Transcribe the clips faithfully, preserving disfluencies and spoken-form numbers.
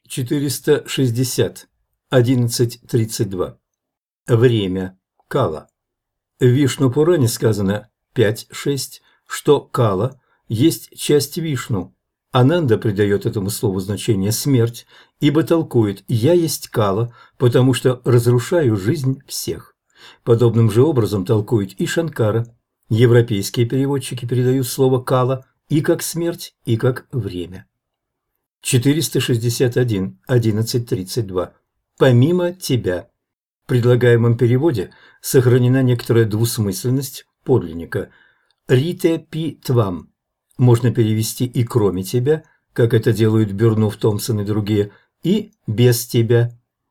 четыреста шестьдесят. одиннадцать тридцать два. Время. Кала. В Вишну-Пуране сказано пять шесть, что Кала есть часть Вишну. Ананда придает этому слову значение «смерть», ибо толкует «я есть Кала, потому что разрушаю жизнь всех». Подобным же образом толкует и Шанкара. Европейские переводчики передают слово «кала» и как смерть, и как время. четыреста шестьдесят один. одиннадцать тридцать два. Помимо тебя. В предлагаемом переводе сохранена некоторая двусмысленность подлинника. «Рите пи твам» можно перевести и «кроме тебя», как это делают Бёрнув, Томпсон и другие, и «без тебя»,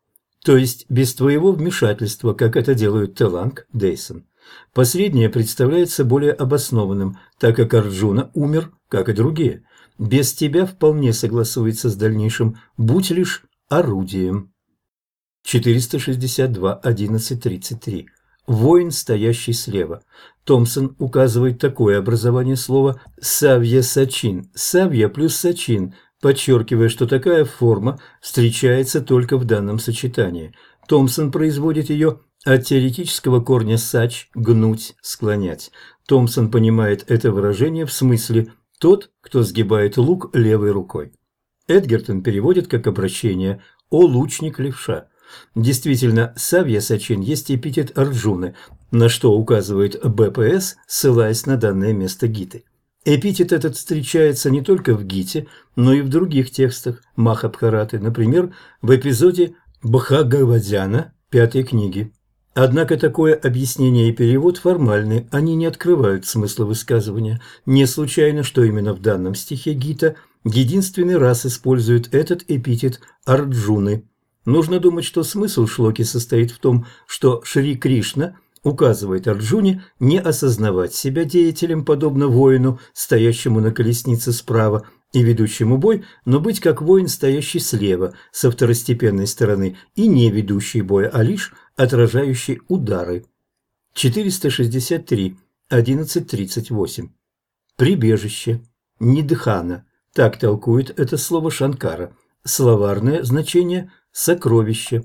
то есть без твоего вмешательства, как это делают Теланг, Дейсон. Последнее представляется более обоснованным, так как Арджуна умер, как и другие. Без тебя вполне согласуется с дальнейшим «будь лишь орудием». четыреста шестьдесят два. одиннадцать тридцать три. Воин, стоящий слева. Томпсон указывает такое образование слова «савья-сачин». «Савья» плюс «сачин», подчеркивая, что такая форма встречается только в данном сочетании. Томпсон производит ее от теоретического корня «сач» – «гнуть», «склонять». Томпсон понимает это выражение в смысле «тот, кто сгибает лук левой рукой». Эдгертон переводит как обращение «о лучник-левша». Действительно, савья-сачин есть эпитет Арджуны, на что указывает БПС, ссылаясь на данное место Гиты. Эпитет этот встречается не только в Гите, но и в других текстах Махабхараты, например, в эпизоде Бхагавадьяна пятой книги. Однако такое объяснение и перевод формальны, они не открывают смысла высказывания. Не случайно, что именно в данном стихе Гита единственный раз использует этот эпитет Арджуны. Нужно думать, что смысл шлоки состоит в том, что Шри Кришна указывает Арджуне не осознавать себя деятелем, подобно воину, стоящему на колеснице справа и ведущему бой, но быть как воин, стоящий слева, со второстепенной стороны, и не ведущий боя, а лишь отражающий удары. четыреста шестьдесят три. одиннадцать тридцать восемь. Прибежище. Нидхана. Так толкует это слово Шанкара. Словарное значение – сокровище.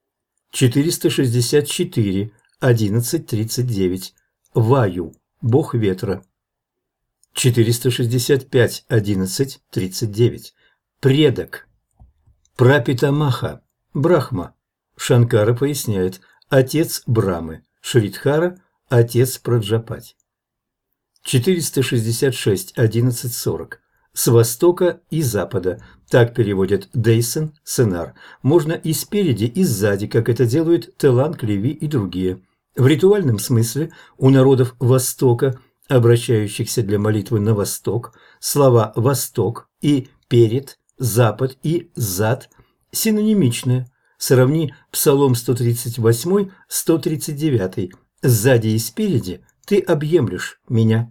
четыреста шестьдесят четыре. одиннадцать тридцать девять. Ваю. Бог ветра. четыреста шестьдесят пять. одиннадцать тридцать девять. Предок. Прапитамаха. Брахма. Шанкара поясняет: отец Брамы. Шридхара – отец Праджапати. четыреста шестьдесят шесть. одиннадцать сорок. С востока и запада. Так переводят Дейсон, Сенар. Можно и спереди, и сзади, как это делают Теланг, Леви и другие. В ритуальном смысле у народов Востока, обращающихся для молитвы на восток, слова «восток» и «перед», «запад» и «зад» синонимичны. Сравни Псалом сто тридцать восемь, сто тридцать девять. «Сзади и спереди ты объемлешь меня».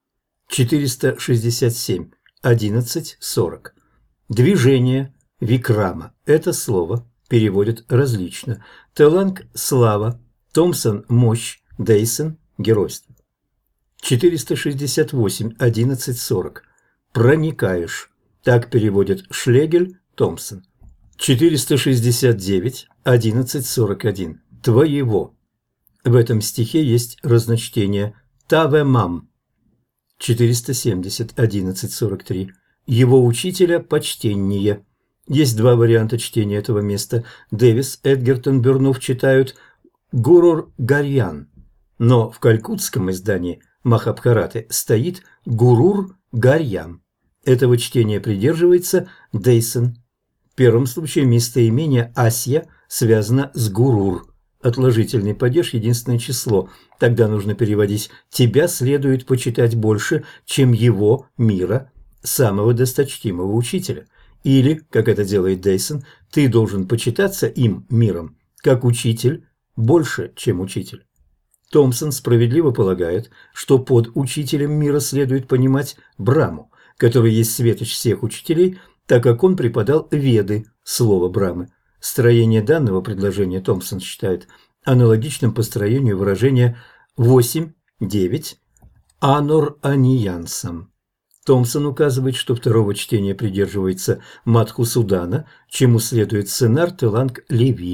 четыреста шестьдесят семь. одиннадцать сорок. Движение. Викрама. Это слово переводят различно. Теланг – слава, Томпсон – мощь, Дейсон – геройство. четыреста шестьдесят восемь. одиннадцать сорок. Проникаешь. Так переводят Шлегель, Томпсон. четыреста шестьдесят девять. одиннадцать сорок один. Твоего. В этом стихе есть разночтение «тавемам». четыреста семьдесят. одиннадцать сорок три. Его учителя почтеннее. Есть два варианта чтения этого места. Дэвис, Эдгертон, Бёрнув читают «Гурур Гарьян», но в калькутском издании Махабхараты стоит «Гурур Гарьян». Этого чтения придерживается Дейсон. В первом случае местоимение «Асья» связано с «Гурур». Отложительный падеж – единственное число. Тогда нужно переводить «тебя следует почитать больше, чем его, мира, самого досточтимого учителя». Или, как это делает Дейсон, ты должен почитаться им, миром, как учитель, больше, чем учитель. Томпсон справедливо полагает, что под учителем мира следует понимать Браму, который есть светоч всех учителей, так как он преподал Веды, слово Брамы. Строение данного предложения Томпсон считает аналогичным построению выражения восемь девять анор аниянсом. Томпсон указывает, что второго чтения придерживается Мадхусудана, чему следует сценар Теланг Леви.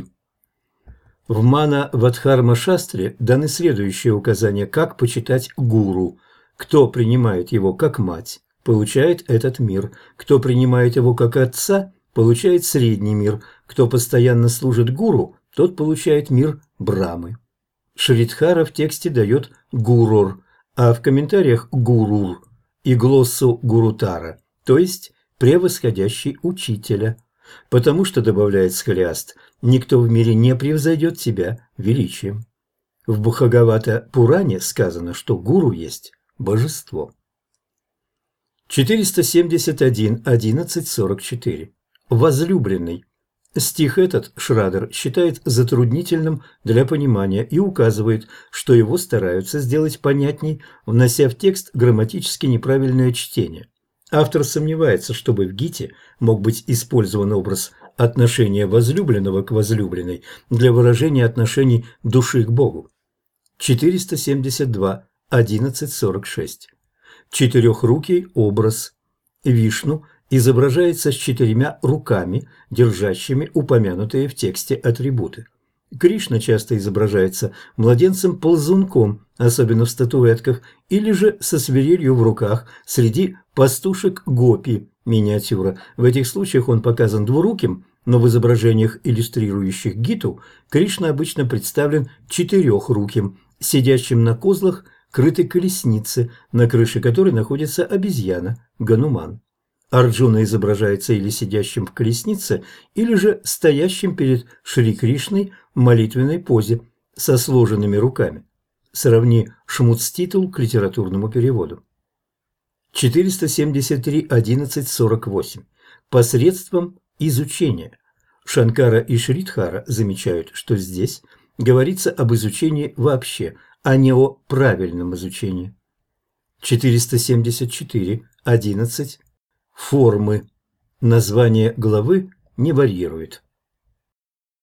В Мана-Вадхарма-шастре даны следующие указания, как почитать гуру. Кто принимает его как мать, получает этот мир. Кто принимает его как отца, получает средний мир. Кто постоянно служит гуру, тот получает мир Брамы. Шридхара в тексте дает гурор, а в комментариях гурур и глоссу гурутара, то есть превосходящий учителя. Потому что, добавляет Схолиаст, никто в мире не превзойдет тебя величием. В Бхагавата-Пуране сказано, что гуру есть божество. четыреста семьдесят один, одиннадцать сорок четыре. Возлюбленный. Стих этот Шрадер считает затруднительным для понимания и указывает, что его стараются сделать понятней, внося в текст грамматически неправильное чтение. Автор сомневается, чтобы в Гите мог быть использован образ отношения возлюбленного к возлюбленной для выражения отношений души к Богу. четыреста семьдесят два, одиннадцать сорок шесть. Четырехрукий образ. Вишну изображается с четырьмя руками, держащими упомянутые в тексте атрибуты. Кришна часто изображается младенцем-ползунком, особенно в статуэтках, или же со свирелью в руках среди пастушек гопи, миниатюра. В этих случаях он показан двуруким, но в изображениях, иллюстрирующих Гиту, Кришна обычно представлен четырехруким, сидящим на козлах крытой колесницы, на крыше которой находится обезьяна, Гануман. Арджуна изображается или сидящим в колеснице, или же стоящим перед Шри Кришной в молитвенной позе со сложенными руками. Сравни шмуц-титул к литературному переводу. четыреста семьдесят три, одиннадцать сорок восемь. Посредством изучения. Шанкара и Шридхара замечают, что здесь говорится об изучении вообще, а не о правильном изучении. четыреста семьдесят четыре, одиннадцать. Формы. Название главы не варьирует.